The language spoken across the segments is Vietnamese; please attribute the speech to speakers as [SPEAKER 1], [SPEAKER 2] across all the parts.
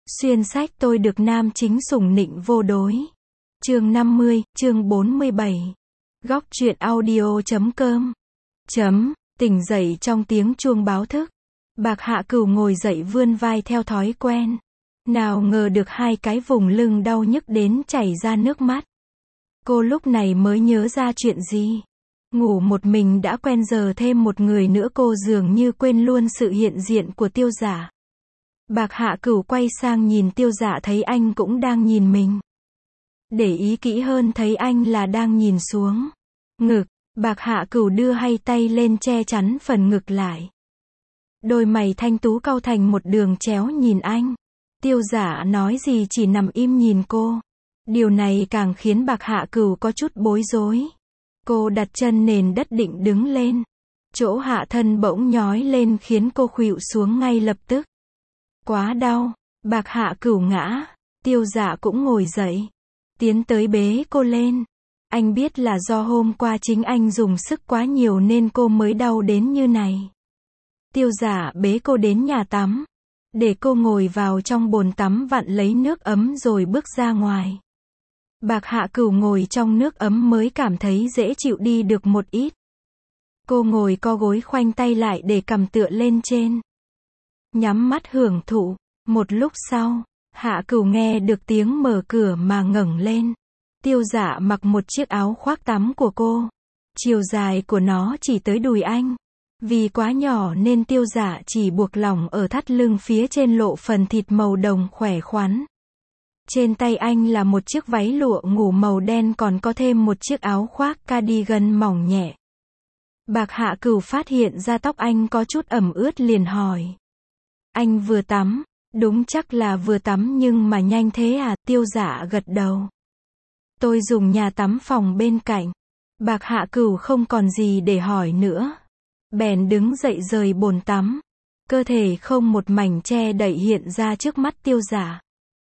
[SPEAKER 1] Xuyên sách tôi được nam chính sủng nịnh vô đối. Chương 50, chương 47. Góc truyện audio.com. Tỉnh dậy trong tiếng chuông báo thức. Bạc Hạ Cửu ngồi dậy vươn vai theo thói quen. Nào ngờ được hai cái vùng lưng đau nhức đến chảy ra nước mắt. Cô lúc này mới nhớ ra chuyện gì. Ngủ một mình đã quen, giờ thêm một người nữa cô dường như quên luôn sự hiện diện của Tiêu Giả. Bạc Hạ Cửu quay sang nhìn Tiêu Giả, thấy anh cũng đang nhìn mình. Để ý kỹ hơn thấy anh là đang nhìn xuống ngực. Bạc Hạ Cửu đưa hai tay lên che chắn phần ngực lại. Đôi mày thanh tú cau thành một đường chéo nhìn anh. Tiêu Giả nói gì chỉ nằm im nhìn cô. Điều này càng khiến Bạc Hạ Cửu có chút bối rối. Cô đặt chân nền đất định đứng lên. Chỗ hạ thân bỗng nhói lên khiến cô khuỵu xuống ngay lập tức. Quá đau. Bạc Hạ Cửu ngã. Tiêu Giả cũng ngồi dậy. Tiến tới bế cô lên. Anh biết là do hôm qua chính anh dùng sức quá nhiều nên cô mới đau đến như này. Tiêu Giả bế cô đến nhà tắm. Để cô ngồi vào trong bồn tắm vặn lấy nước ấm rồi bước ra ngoài. Bạc Hạ Cửu ngồi trong nước ấm mới cảm thấy dễ chịu đi được một ít. Cô ngồi co gối khoanh tay lại để cằm tựa lên trên. Nhắm mắt hưởng thụ. Một lúc sau, Hạ Cửu nghe được tiếng mở cửa mà ngẩng lên. Tiêu Giả mặc một chiếc áo khoác tắm của cô. Chiều dài của nó chỉ tới đùi anh. Vì quá nhỏ nên Tiêu Giả chỉ buộc lỏng ở thắt lưng, phía trên lộ phần thịt màu đồng khỏe khoắn. Trên tay anh là một chiếc váy lụa ngủ màu đen, còn có thêm một chiếc áo khoác cardigan mỏng nhẹ. Bạc Hạ Cửu phát hiện ra tóc anh có chút ẩm ướt liền hỏi. Anh vừa tắm? Đúng, chắc là vừa tắm, nhưng mà nhanh thế à? Tiêu Giả gật đầu. Tôi dùng nhà tắm phòng bên cạnh. Bạc Hạ Cửu không còn gì để hỏi nữa. Bèn đứng dậy rời bồn tắm. Cơ thể không một mảnh che đậy hiện ra trước mắt Tiêu Giả.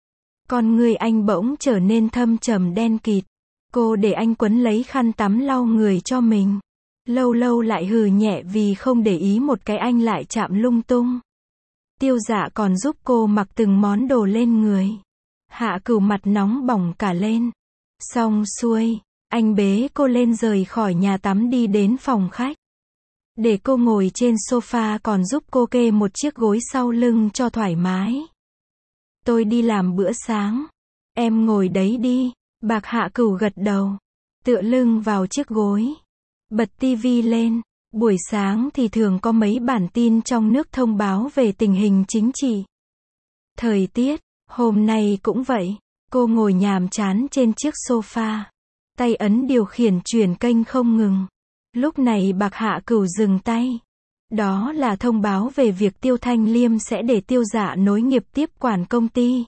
[SPEAKER 1] Con người anh bỗng trở nên thâm trầm đen kịt. Cô để anh quấn lấy khăn tắm lau người cho mình. Lâu lâu lại hừ nhẹ vì không để ý một cái anh lại chạm lung tung. Tiêu Giả còn giúp cô mặc từng món đồ lên người. Hạ Cửu mặt nóng bỏng cả lên. Xong xuôi, anh bế cô lên rời khỏi nhà tắm đi đến phòng khách. Để cô ngồi trên sofa, còn giúp cô kê một chiếc gối sau lưng cho thoải mái. Tôi đi làm bữa sáng. Em ngồi đấy đi. Bạc Hạ Cửu gật đầu. Tựa lưng vào chiếc gối. Bật tivi lên. Buổi sáng thì thường có mấy bản tin trong nước thông báo về tình hình chính trị. Thời tiết, hôm nay cũng vậy. Cô ngồi nhàm chán trên chiếc sofa. Tay ấn điều khiển chuyển kênh không ngừng. Lúc này Bạc Hạ Cửu dừng tay. Đó là thông báo về việc Tiêu Thanh Liêm sẽ để Tiêu Giả nối nghiệp tiếp quản công ty.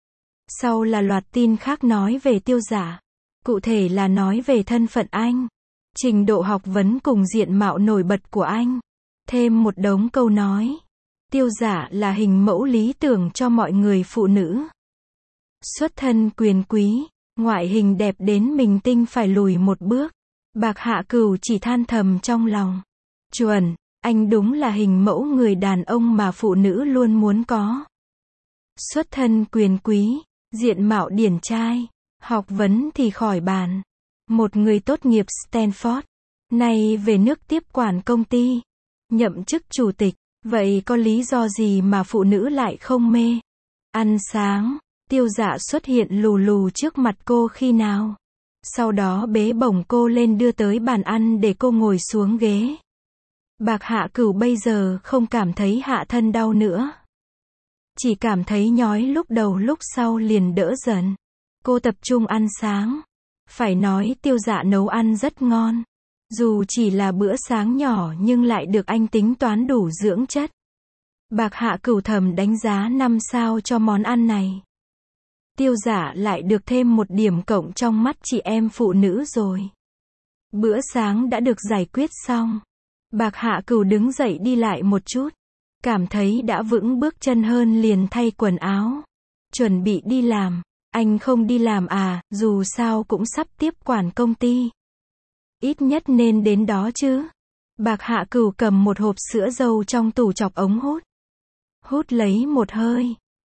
[SPEAKER 1] Sau là loạt tin khác nói về Tiêu Giả. Cụ thể là nói về thân phận anh, trình độ học vấn cùng diện mạo nổi bật của anh. Thêm một đống câu nói. Tiêu Giả là hình mẫu lý tưởng cho mọi người phụ nữ. Xuất thân quyền quý, ngoại hình đẹp đến mình tinh phải lùi một bước. Bạc Hạ Cửu chỉ than thầm trong lòng. Chuẩn, anh đúng là hình mẫu người đàn ông mà phụ nữ luôn muốn có. Xuất thân quyền quý, diện mạo điển trai, học vấn thì khỏi bàn. Một người tốt nghiệp Stanford, nay về nước tiếp quản công ty, nhậm chức chủ tịch. Vậy có lý do gì mà phụ nữ lại không mê? Ăn sáng, Tiêu Giả xuất hiện lù lù trước mặt cô khi nào. Sau đó bế bổng cô lên đưa tới bàn ăn để cô ngồi xuống ghế. Bạc Hạ Cửu bây giờ không cảm thấy hạ thân đau nữa. Chỉ cảm thấy nhói lúc đầu, lúc sau liền đỡ dần. Cô tập trung ăn sáng. Phải nói Tiêu Giả nấu ăn rất ngon. Dù chỉ là bữa sáng nhỏ nhưng lại được anh tính toán đủ dưỡng chất. Bạc Hạ Cửu thầm đánh giá 5 sao cho món ăn này. Tiêu Giả lại được thêm một điểm cộng trong mắt chị em phụ nữ rồi. Bữa sáng đã được giải quyết xong. Bạc Hạ Cửu đứng dậy đi lại một chút. Cảm thấy đã vững bước chân hơn liền thay quần áo. Chuẩn bị đi làm. Anh không đi làm à? Dù sao cũng sắp tiếp quản công ty. Ít nhất nên đến đó chứ. Bạc Hạ Cửu cầm một hộp sữa dâu trong tủ chọc ống hút. Hút lấy một hơi.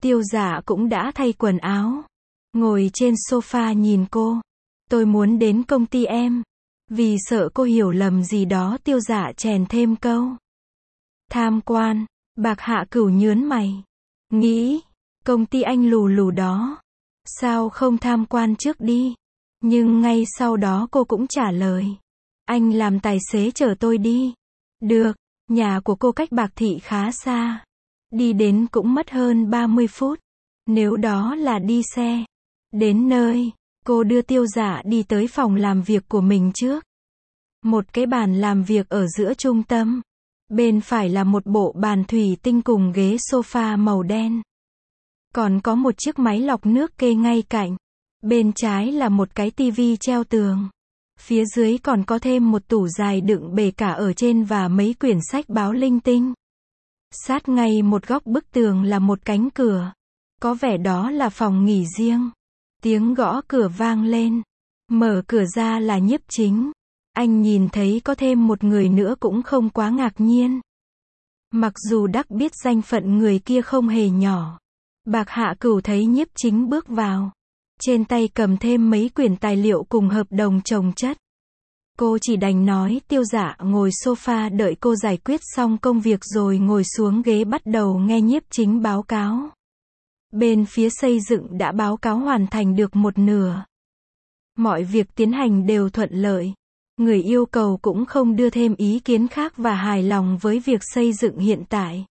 [SPEAKER 1] Tiêu Dạ cũng đã thay quần áo, ngồi trên sofa nhìn cô. Tôi muốn đến công ty em. Vì sợ cô hiểu lầm gì đó, Tiêu Dạ chèn thêm câu. Tham quan. Bạc Hạ Cửu nhớn mày. Nghĩ, công ty anh lù lù đó. Sao không tham quan trước đi? Nhưng ngay sau đó cô cũng trả lời. Anh làm tài xế chở tôi đi. Được, nhà của cô cách Bạc Thị khá xa. Đi đến cũng mất hơn 30 phút. Nếu đó là đi xe. Đến nơi, cô đưa Tiêu Dạ đi tới phòng làm việc của mình trước. Một cái bàn làm việc ở giữa trung tâm. Bên phải là một bộ bàn thủy tinh cùng ghế sofa màu đen. Còn có một chiếc máy lọc nước kê ngay cạnh. Bên trái là một cái tivi treo tường. Phía dưới còn có thêm một tủ dài đựng bể cả ở trên và mấy quyển sách báo linh tinh. Sát ngay một góc bức tường là một cánh cửa. Có vẻ đó là phòng nghỉ riêng. Tiếng gõ cửa vang lên. Mở cửa ra là Nhiếp Chính. Anh nhìn thấy có thêm một người nữa cũng không quá ngạc nhiên. Mặc dù Đắc biết danh phận người kia không hề nhỏ. Bạc Hạ Cửu thấy Nhiếp Chính bước vào. Trên tay cầm thêm mấy quyển tài liệu cùng hợp đồng chồng chất. Cô chỉ đành nói Tiêu Dạ ngồi sofa đợi cô giải quyết xong công việc rồi ngồi xuống ghế bắt đầu nghe Nhiếp Chính báo cáo. Bên phía xây dựng đã báo cáo hoàn thành được một nửa. Mọi việc tiến hành đều thuận lợi. Người yêu cầu cũng không đưa thêm ý kiến khác và hài lòng với việc xây dựng hiện tại.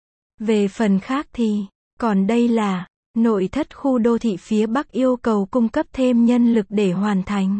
[SPEAKER 1] Về phần khác thì, còn đây là, nội thất khu đô thị phía Bắc yêu cầu cung cấp thêm nhân lực để hoàn thành.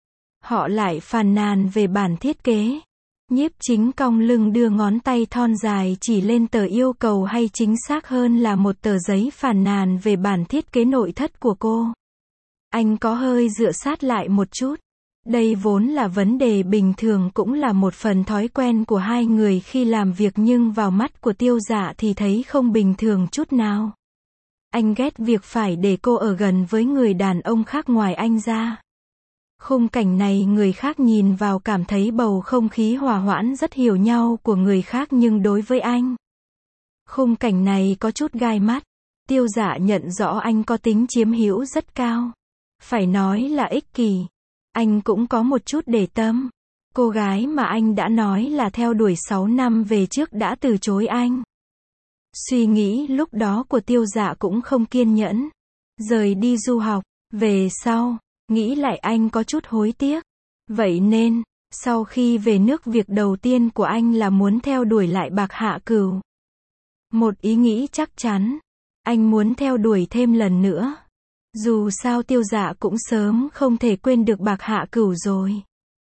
[SPEAKER 1] Họ lại phàn nàn về bản thiết kế. Nhiếp Chính cong lưng đưa ngón tay thon dài chỉ lên tờ yêu cầu hay chính xác hơn là một tờ giấy phàn nàn về bản thiết kế nội thất của cô. Anh có hơi dựa sát lại một chút. Đây vốn là vấn đề bình thường cũng là một phần thói quen của hai người khi làm việc nhưng vào mắt của Tiêu Dạ thì thấy không bình thường chút nào. Anh ghét việc phải để cô ở gần với người đàn ông khác ngoài anh ra. Khung cảnh này người khác nhìn vào cảm thấy bầu không khí hòa hoãn rất hiểu nhau của người khác nhưng đối với anh, khung cảnh này có chút gai mắt. Tiêu Dạ nhận rõ anh có tính chiếm hữu rất cao. Phải nói là ích kỷ. Anh cũng có một chút để tâm. Cô gái mà anh đã nói là theo đuổi 6 năm về trước đã từ chối anh. Suy nghĩ lúc đó của Tiêu Dạ cũng không kiên nhẫn. Rời đi du học, về sau, nghĩ lại anh có chút hối tiếc. Vậy nên, sau khi về nước việc đầu tiên của anh là muốn theo đuổi lại Bạc Hạ Cửu. Một ý nghĩ chắc chắn. Anh muốn theo đuổi thêm lần nữa. Dù sao Tiêu Dạ cũng sớm không thể quên được Bạc Hạ Cửu rồi.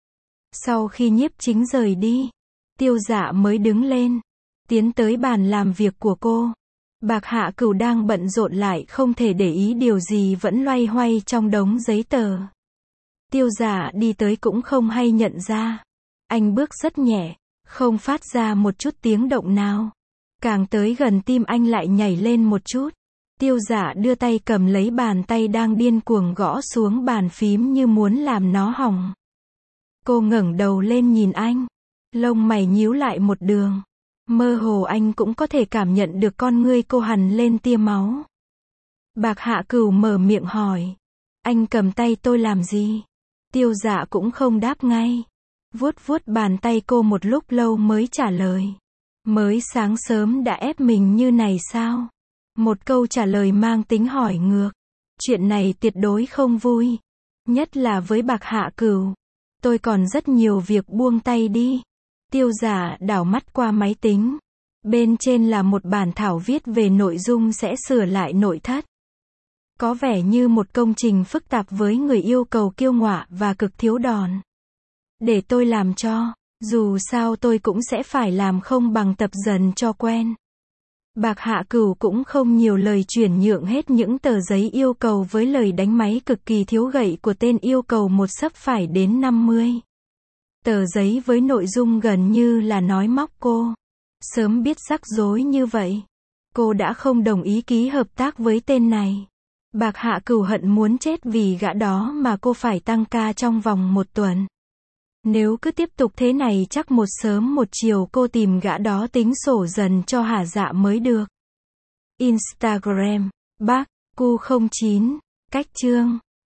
[SPEAKER 1] Sau khi Nhiếp Chính rời đi, Tiêu Dạ mới đứng lên, tiến tới bàn làm việc của cô. Bạc Hạ Cửu đang bận rộn lại không thể để ý điều gì vẫn loay hoay trong đống giấy tờ. Tiêu Dạ đi tới cũng không hay nhận ra. Anh bước rất nhẹ, không phát ra một chút tiếng động nào. Càng tới gần tim anh lại nhảy lên một chút. Tiêu Dạ đưa tay cầm lấy bàn tay đang điên cuồng gõ xuống bàn phím như muốn làm nó hỏng. Cô ngẩng đầu lên nhìn anh. Lông mày nhíu lại một đường. Mơ hồ anh cũng có thể cảm nhận được con ngươi cô hằn lên tia máu. Bạc Hạ Cửu mở miệng hỏi. Anh cầm tay tôi làm gì? Tiêu Dạ cũng không đáp ngay. Vuốt vuốt bàn tay cô một lúc lâu mới trả lời. Mới sáng sớm đã ép mình như này sao? Một câu trả lời mang tính hỏi ngược. Chuyện này tuyệt đối không vui. Nhất là với Bạc Hạ Cửu. Tôi còn rất nhiều việc, buông tay đi. Tiêu Dạ đảo mắt qua máy tính. Bên trên là một bản thảo viết về nội dung sẽ sửa lại nội thất. Có vẻ như một công trình phức tạp với người yêu cầu kiêu ngạo và cực thiếu đòn. Để tôi làm cho. Dù sao tôi cũng sẽ phải làm, không bằng tập dần cho quen. Bạc Hạ Cửu cũng không nhiều lời, chuyển nhượng hết những tờ giấy yêu cầu với lời đánh máy cực kỳ thiếu gậy của tên yêu cầu một xấp phải đến 50 tờ giấy với nội dung gần như là nói móc cô. Sớm biết rắc rối như vậy, cô đã không đồng ý ký hợp tác với tên này. Bạc Hạ Cửu hận muốn chết vì gã đó mà cô phải tăng ca trong vòng 1 tuần. Nếu cứ tiếp tục thế này chắc một sớm một chiều cô tìm gã đó tính sổ dần cho hả dạ mới được. Instagram, bác, cu 09, cách chương.